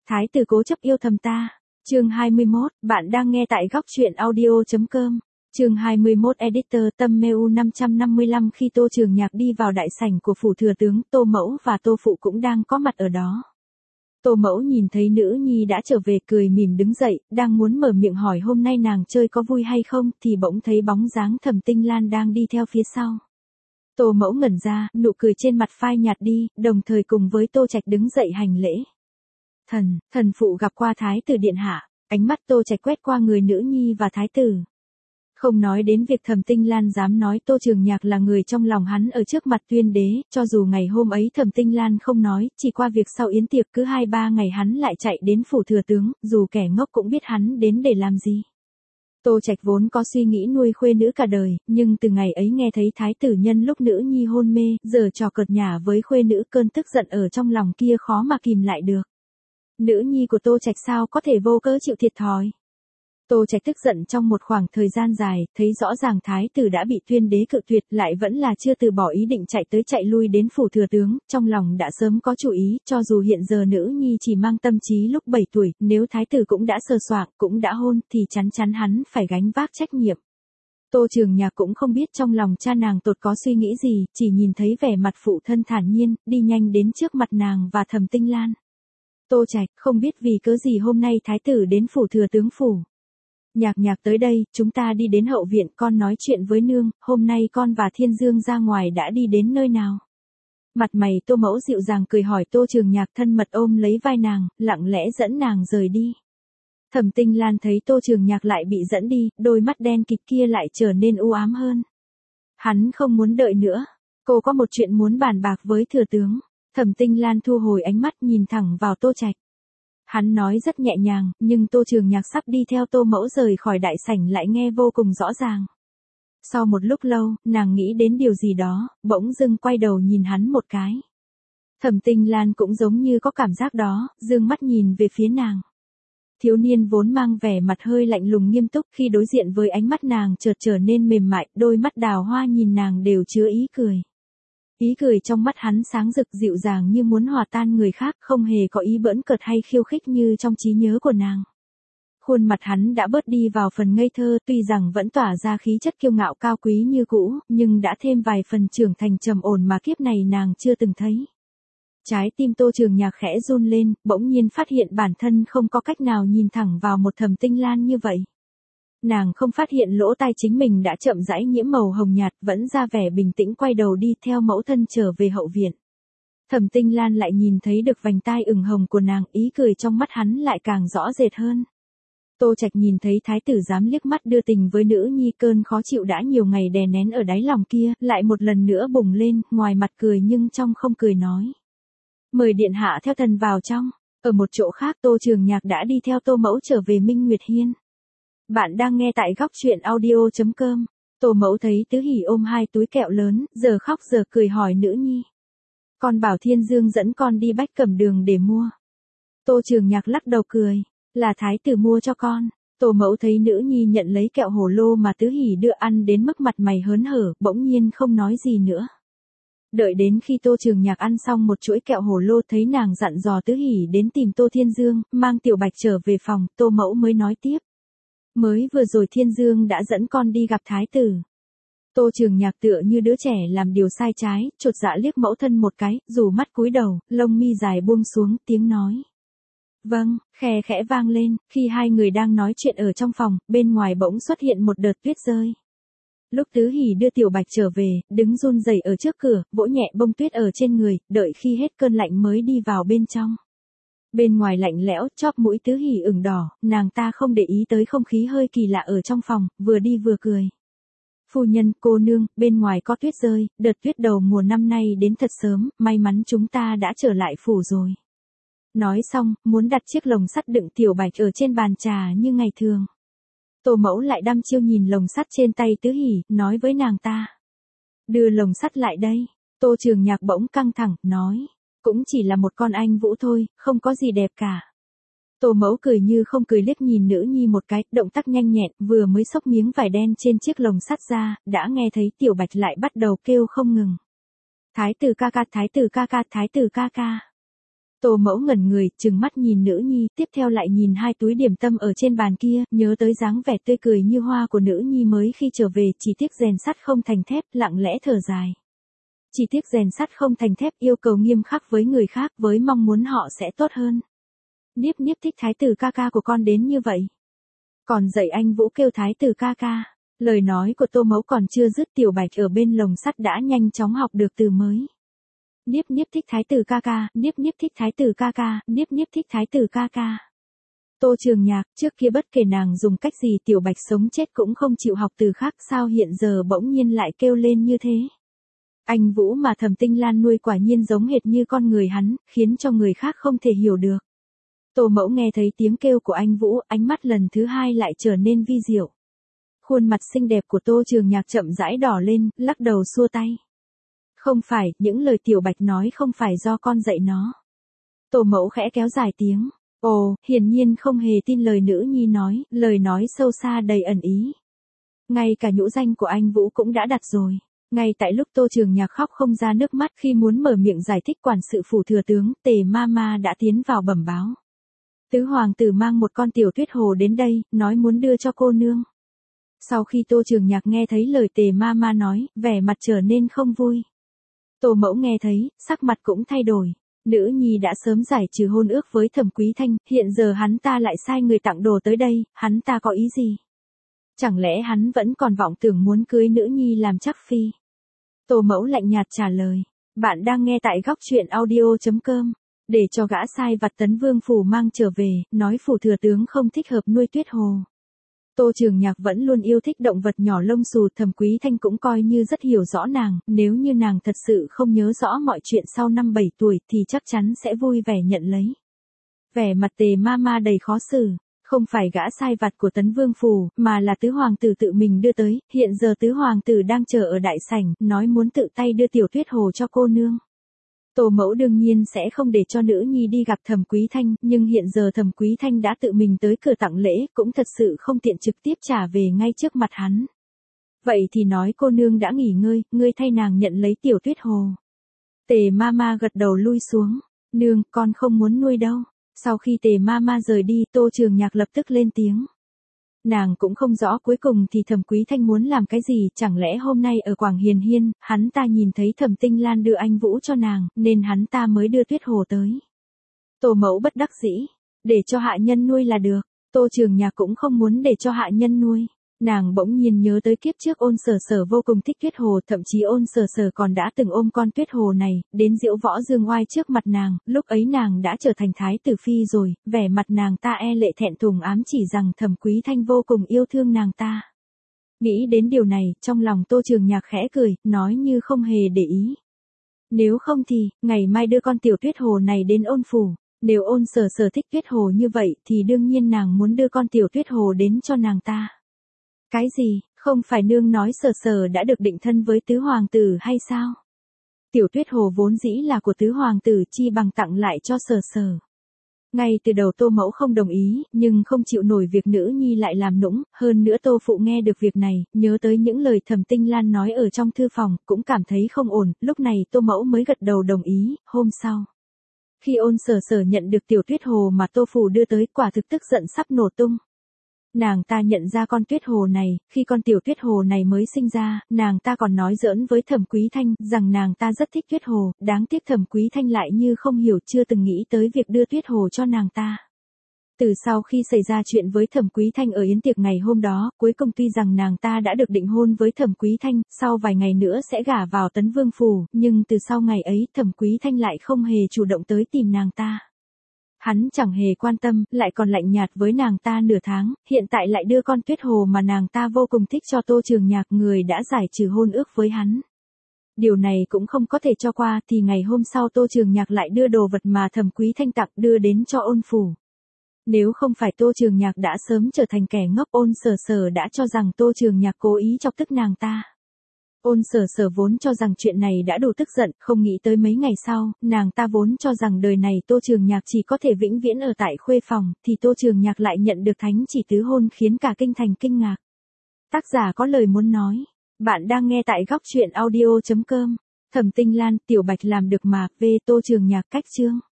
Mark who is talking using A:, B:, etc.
A: Thái tử cố chấp yêu thầm ta. Chương 21, bạn đang nghe tại góc truyện audio.com. Chương 21 Editor Tâm Mêu 555. Khi Tô Trường Nhạc đi vào đại sảnh của phủ thừa tướng, Tô Mẫu và Tô Phụ cũng đang có mặt ở đó. Tô Mẫu nhìn thấy nữ nhi đã trở về, cười mỉm đứng dậy, đang muốn mở miệng hỏi hôm nay nàng chơi có vui hay không, thì bỗng thấy bóng dáng Thẩm Tinh Lan đang đi theo phía sau. Tô Mẫu ngẩn ra, nụ cười trên mặt phai nhạt đi, đồng thời cùng với Tô Trạch đứng dậy hành lễ. Thần phụ gặp qua Thái tử điện hạ. Ánh mắt Tô Trạch quét qua người nữ nhi và Thái tử. Không nói đến việc Thẩm Tinh Lan dám nói Tô Trường Nhạc là người trong lòng hắn ở trước mặt tuyên đế, cho dù ngày hôm ấy Thẩm Tinh Lan không nói, chỉ qua việc sau yến tiệc cứ 2-3 ngày hắn lại chạy đến phủ thừa tướng, dù kẻ ngốc cũng biết hắn đến để làm gì. Tô Trạch vốn có suy nghĩ nuôi khuê nữ cả đời, nhưng từ ngày ấy nghe thấy Thái tử nhân lúc nữ nhi hôn mê, giờ trò cợt nhả với khuê nữ, cơn tức giận ở trong lòng kia khó mà kìm lại được. Nữ nhi của Tô Trạch sao có thể vô cớ chịu thiệt thòi. Tô Trạch tức giận trong một khoảng thời gian dài, thấy rõ ràng Thái tử đã bị tuyên đế cự tuyệt, lại vẫn là chưa từ bỏ ý định chạy tới chạy lui đến phủ thừa tướng, trong lòng đã sớm có chủ ý, cho dù hiện giờ nữ nhi chỉ mang tâm trí lúc 7 tuổi, nếu Thái tử cũng đã sờ soạng, cũng đã hôn, thì chắn chắn hắn phải gánh vác trách nhiệm. Tô Trường Nhạc cũng không biết trong lòng cha nàng tột có suy nghĩ gì, chỉ nhìn thấy vẻ mặt phụ thân thản nhiên, đi nhanh đến trước mặt nàng và Thẩm Tinh Lan. Tô Trạch, không biết vì cớ gì hôm nay Thái tử đến phủ thừa tướng phủ. Nhạc tới đây, chúng ta đi đến hậu viện, con nói chuyện với nương, hôm nay con và Thiên Dương ra ngoài đã đi đến nơi nào. Mặt mày Tô Mẫu dịu dàng cười hỏi Tô Trường Nhạc, thân mật ôm lấy vai nàng, lặng lẽ dẫn nàng rời đi. Thẩm Tinh Lan thấy Tô Trường Nhạc lại bị dẫn đi, đôi mắt đen kịt kia lại trở nên u ám hơn. Hắn không muốn đợi nữa, cô có một chuyện muốn bàn bạc với thừa tướng. Thẩm Tinh Lan thu hồi ánh mắt nhìn thẳng vào Tô Trạch. Hắn nói rất nhẹ nhàng, nhưng Tô Trường Nhạc sắp đi theo Tô Mẫu rời khỏi đại sảnh lại nghe vô cùng rõ ràng. Sau một lúc lâu, nàng nghĩ đến điều gì đó, bỗng dưng quay đầu nhìn hắn một cái. Thẩm Tinh Lan cũng giống như có cảm giác đó, dương mắt nhìn về phía nàng. Thiếu niên vốn mang vẻ mặt hơi lạnh lùng nghiêm túc, khi đối diện với ánh mắt nàng chợt trở nên mềm mại, đôi mắt đào hoa nhìn nàng đều chứa ý cười. Ý cười trong mắt hắn sáng rực dịu dàng như muốn hòa tan người khác, không hề có ý bỡn cợt hay khiêu khích như trong trí nhớ của nàng. Khuôn mặt hắn đã bớt đi vào phần ngây thơ, tuy rằng vẫn tỏa ra khí chất kiêu ngạo cao quý như cũ, nhưng đã thêm vài phần trưởng thành trầm ổn mà kiếp này nàng chưa từng thấy. Trái tim Tô Trường Nhạc khẽ run lên, bỗng nhiên phát hiện bản thân không có cách nào nhìn thẳng vào một Thẩm Tinh Lan như vậy. Nàng không phát hiện lỗ tai chính mình đã chậm rãi nhiễm màu hồng nhạt, vẫn ra vẻ bình tĩnh quay đầu đi theo mẫu thân trở về hậu viện. Thẩm Tinh Lan lại nhìn thấy được vành tai ửng hồng của nàng, ý cười trong mắt hắn lại càng rõ rệt hơn. Tô Trạch nhìn thấy thái tử dám liếc mắt đưa tình với nữ nhi, cơn khó chịu đã nhiều ngày đè nén ở đáy lòng kia, lại một lần nữa bùng lên, ngoài mặt cười nhưng trong không cười nói. Mời điện hạ theo thần vào trong. Ở một chỗ khác Tô Trường Nhạc đã đi theo Tô Mẫu trở về Minh Nguyệt Hiên. Bạn đang nghe tại góc truyện audio.com. Tô Mẫu thấy Tứ Hỷ ôm 2 túi kẹo lớn, giờ khóc giờ cười hỏi nữ nhi. Con bảo Thiên Dương dẫn con đi Bách Cẩm Đường để mua. Tô Trường Nhạc lắc đầu cười. Là thái tử mua cho con. Tô Mẫu thấy nữ nhi nhận lấy kẹo hổ lô mà Tứ Hỷ đưa ăn đến mức mặt mày hớn hở, bỗng nhiên không nói gì nữa. Đợi đến khi Tô Trường Nhạc ăn xong một chuỗi kẹo hổ lô, thấy nàng dặn dò Tứ Hỷ đến tìm Tô Thiên Dương, mang Tiểu Bạch trở về phòng, Tô Mẫu mới nói tiếp. Mới vừa rồi Thiên Dương đã dẫn con đi gặp thái tử. Tô Trường Nhạc tựa như đứa trẻ làm điều sai trái, chột dạ liếc mẫu thân một cái, rủ mắt cúi đầu, lông mi dài buông xuống, tiếng nói. Vâng, khe khẽ vang lên, khi hai người đang nói chuyện ở trong phòng, bên ngoài bỗng xuất hiện một đợt tuyết rơi. Lúc Tứ Hỷ đưa Tiểu Bạch trở về, đứng run rẩy ở trước cửa, vỗ nhẹ bông tuyết ở trên người, đợi khi hết cơn lạnh mới đi vào bên trong. Bên ngoài lạnh lẽo, chóp mũi Tứ Hỷ ửng đỏ, nàng ta không để ý tới không khí hơi kỳ lạ ở trong phòng, vừa đi vừa cười. Phu nhân, cô nương, bên ngoài có tuyết rơi, đợt tuyết đầu mùa năm nay đến thật sớm, may mắn chúng ta đã trở lại phủ rồi. Nói xong, muốn đặt chiếc lồng sắt đựng Tiểu Bạch ở trên bàn trà như ngày thường. Tô Mẫu lại đăm chiêu nhìn lồng sắt trên tay Tứ Hỷ, nói với nàng ta. Đưa lồng sắt lại đây. Tô Trường Nhạc bỗng căng thẳng, nói. Cũng chỉ là một con anh vũ thôi, không có gì đẹp cả. Tô Mẫu cười như không cười liếc nhìn nữ nhi một cái, động tác nhanh nhẹn, vừa mới xốc miếng vải đen trên chiếc lồng sắt ra, đã nghe thấy Tiểu Bạch lại bắt đầu kêu không ngừng. Thái tử ca ca, thái tử ca ca, thái tử ca ca. Tô Mẫu ngẩn người, trừng mắt nhìn nữ nhi, tiếp theo lại nhìn hai túi điểm tâm ở trên bàn kia, nhớ tới dáng vẻ tươi cười như hoa của nữ nhi mới khi trở về, chỉ tiếc rèn sắt không thành thép, lặng lẽ thở dài. Chỉ tiếc rèn sắt không thành thép, yêu cầu nghiêm khắc với người khác, với mong muốn họ sẽ tốt hơn. Niếp Niếp thích thái tử ca ca của con đến như vậy. Còn dạy anh Vũ kêu thái tử ca ca. Lời nói của Tô Mẫu còn chưa dứt, Tiểu Bạch ở bên lồng sắt đã nhanh chóng học được từ mới. Niếp Niếp thích thái tử ca ca, Niếp Niếp thích thái tử ca ca, Niếp Niếp thích thái tử ca ca. Tô Trường Nhạc, trước kia bất kể nàng dùng cách gì Tiểu Bạch sống chết cũng không chịu học từ khác, sao hiện giờ bỗng nhiên lại kêu lên như thế. Anh Vũ mà Thẩm Tinh Lan nuôi quả nhiên giống hệt như con người hắn, khiến cho người khác không thể hiểu được. Tô Mẫu nghe thấy tiếng kêu của anh Vũ, ánh mắt lần thứ hai lại trở nên vi diệu. Khuôn mặt xinh đẹp của Tô Trường Nhạc chậm rãi đỏ lên, lắc đầu xua tay. Không phải, những lời Tiểu Bạch nói không phải do con dạy nó. Tô Mẫu khẽ kéo dài tiếng. Ồ, hiển nhiên không hề tin lời nữ nhi nói, lời nói sâu xa đầy ẩn ý. Ngay cả nhũ danh của anh Vũ cũng đã đặt rồi. Ngay tại lúc Tô Trường Nhạc khóc không ra nước mắt khi muốn mở miệng giải thích, quản sự phủ thừa tướng, Tề Mama đã tiến vào bẩm báo. Tứ hoàng tử mang một con tiểu tuyết hồ đến đây, nói muốn đưa cho cô nương. Sau khi Tô Trường Nhạc nghe thấy lời Tề Mama nói, vẻ mặt trở nên không vui. Tô Mẫu nghe thấy, sắc mặt cũng thay đổi. Nữ nhi đã sớm giải trừ hôn ước với Thẩm Quý Thanh, hiện giờ hắn ta lại sai người tặng đồ tới đây, hắn ta có ý gì? Chẳng lẽ hắn vẫn còn vọng tưởng muốn cưới nữ nhi làm chắc phi? Tô Mẫu lạnh nhạt trả lời. Bạn đang nghe tại góc truyện audio.com. Để cho gã sai vặt Tấn Vương phủ mang trở về, nói phủ thừa tướng không thích hợp nuôi tuyết hồ. Tô Trường Nhạc vẫn luôn yêu thích động vật nhỏ lông xù, Thẩm Quý Thanh cũng coi như rất hiểu rõ nàng, nếu như nàng thật sự không nhớ rõ mọi chuyện sau năm 7 tuổi thì chắc chắn sẽ vui vẻ nhận lấy. Vẻ mặt Tề Mama đầy khó xử, không phải gã sai vặt của Tấn Vương phủ, mà là tứ hoàng tử tự mình đưa tới, hiện giờ tứ hoàng tử đang chờ ở đại sảnh, nói muốn tự tay đưa tiểu tuyết hồ cho cô nương. Tô Mẫu đương nhiên sẽ không để cho nữ nhi đi gặp Thẩm Quý Thanh, nhưng hiện giờ Thẩm Quý Thanh đã tự mình tới cửa tặng lễ, cũng thật sự không tiện trực tiếp trả về ngay trước mặt hắn. Vậy thì nói cô nương đã nghỉ ngơi, ngươi thay nàng nhận lấy tiểu tuyết hồ. Tề Mama gật đầu lui xuống. Nương, con không muốn nuôi đâu. Sau khi Tề Mama rời đi, Tô Trường Nhạc lập tức lên tiếng. Nàng cũng không rõ cuối cùng thì Thẩm Quý Thanh muốn làm cái gì, chẳng lẽ hôm nay ở Quảng Hiền Hiên, hắn ta nhìn thấy Thẩm Tinh Lan đưa anh Vũ cho nàng, nên hắn ta mới đưa tuyết hồ tới. Tô Mẫu bất đắc dĩ, để cho hạ nhân nuôi là được. Tô Trường Nhạc cũng không muốn để cho hạ nhân nuôi. Nàng bỗng nhiên nhớ tới kiếp trước Ôn Sở Sở vô cùng thích tuyết hồ, thậm chí Ôn Sở Sở còn đã từng ôm con tuyết hồ này, đến diễu võ dương oai trước mặt nàng, lúc ấy nàng đã trở thành thái tử phi rồi, vẻ mặt nàng ta e lệ thẹn thùng ám chỉ rằng Thẩm Quý Thanh vô cùng yêu thương nàng ta. Nghĩ đến điều này, trong lòng Tô Trường Nhạc khẽ cười, nói như không hề để ý. Nếu không thì, ngày mai đưa con tiểu tuyết hồ này đến Ôn phủ. Nếu Ôn Sở Sở thích tuyết hồ như vậy thì đương nhiên nàng muốn đưa con tiểu tuyết hồ đến cho nàng ta. Cái gì, không phải nương nói Sở Sở đã được định thân với tứ hoàng tử hay sao? Tiểu tuyết hồ vốn dĩ là của tứ hoàng tử, chi bằng tặng lại cho Sở Sở. Ngay từ đầu Tô Mẫu không đồng ý, nhưng không chịu nổi việc nữ nhi lại làm nũng, hơn nữa Tô Phụ nghe được việc này, nhớ tới những lời Thẩm Tinh Lan nói ở trong thư phòng, cũng cảm thấy không ổn, lúc này Tô Mẫu mới gật đầu đồng ý. Hôm sau, khi Ôn Sở Sở nhận được tiểu tuyết hồ mà Tô Phủ đưa tới, quả thực tức giận sắp nổ tung. Nàng ta nhận ra con tuyết hồ này, khi con tiểu tuyết hồ này mới sinh ra, nàng ta còn nói giỡn với Thẩm Quý Thanh, rằng nàng ta rất thích tuyết hồ, đáng tiếc Thẩm Quý Thanh lại như không hiểu, chưa từng nghĩ tới việc đưa tuyết hồ cho nàng ta. Từ sau khi xảy ra chuyện với Thẩm Quý Thanh ở yến tiệc ngày hôm đó, cuối cùng tuy rằng nàng ta đã được định hôn với Thẩm Quý Thanh, sau vài ngày nữa sẽ gả vào Tấn Vương phủ, nhưng từ sau ngày ấy Thẩm Quý Thanh lại không hề chủ động tới tìm nàng ta. Hắn chẳng hề quan tâm, lại còn lạnh nhạt với nàng ta nửa tháng, hiện tại lại đưa con tuyết hồ mà nàng ta vô cùng thích cho Tô Trường Nhạc, người đã giải trừ hôn ước với hắn. Điều này cũng không có thể cho qua, thì ngày hôm sau Tô Trường Nhạc lại đưa đồ vật mà Thẩm Quý Thanh tặng đưa đến cho Ôn phủ. Nếu không phải Tô Trường Nhạc đã sớm trở thành kẻ ngốc, Ôn Sở Sở đã cho rằng Tô Trường Nhạc cố ý chọc tức nàng ta. Ôn Sở Sở vốn cho rằng chuyện này đã đủ tức giận, không nghĩ tới mấy ngày sau, nàng ta vốn cho rằng đời này Tô Trường Nhạc chỉ có thể vĩnh viễn ở tại khuê phòng, thì Tô Trường Nhạc lại nhận được thánh chỉ tứ hôn, khiến cả kinh thành kinh ngạc. Tác giả có lời muốn nói. Bạn đang nghe tại góc truyện audio.com. Thẩm Tinh Lan, Tiểu Bạch làm được mà, về Tô Trường Nhạc cách chương.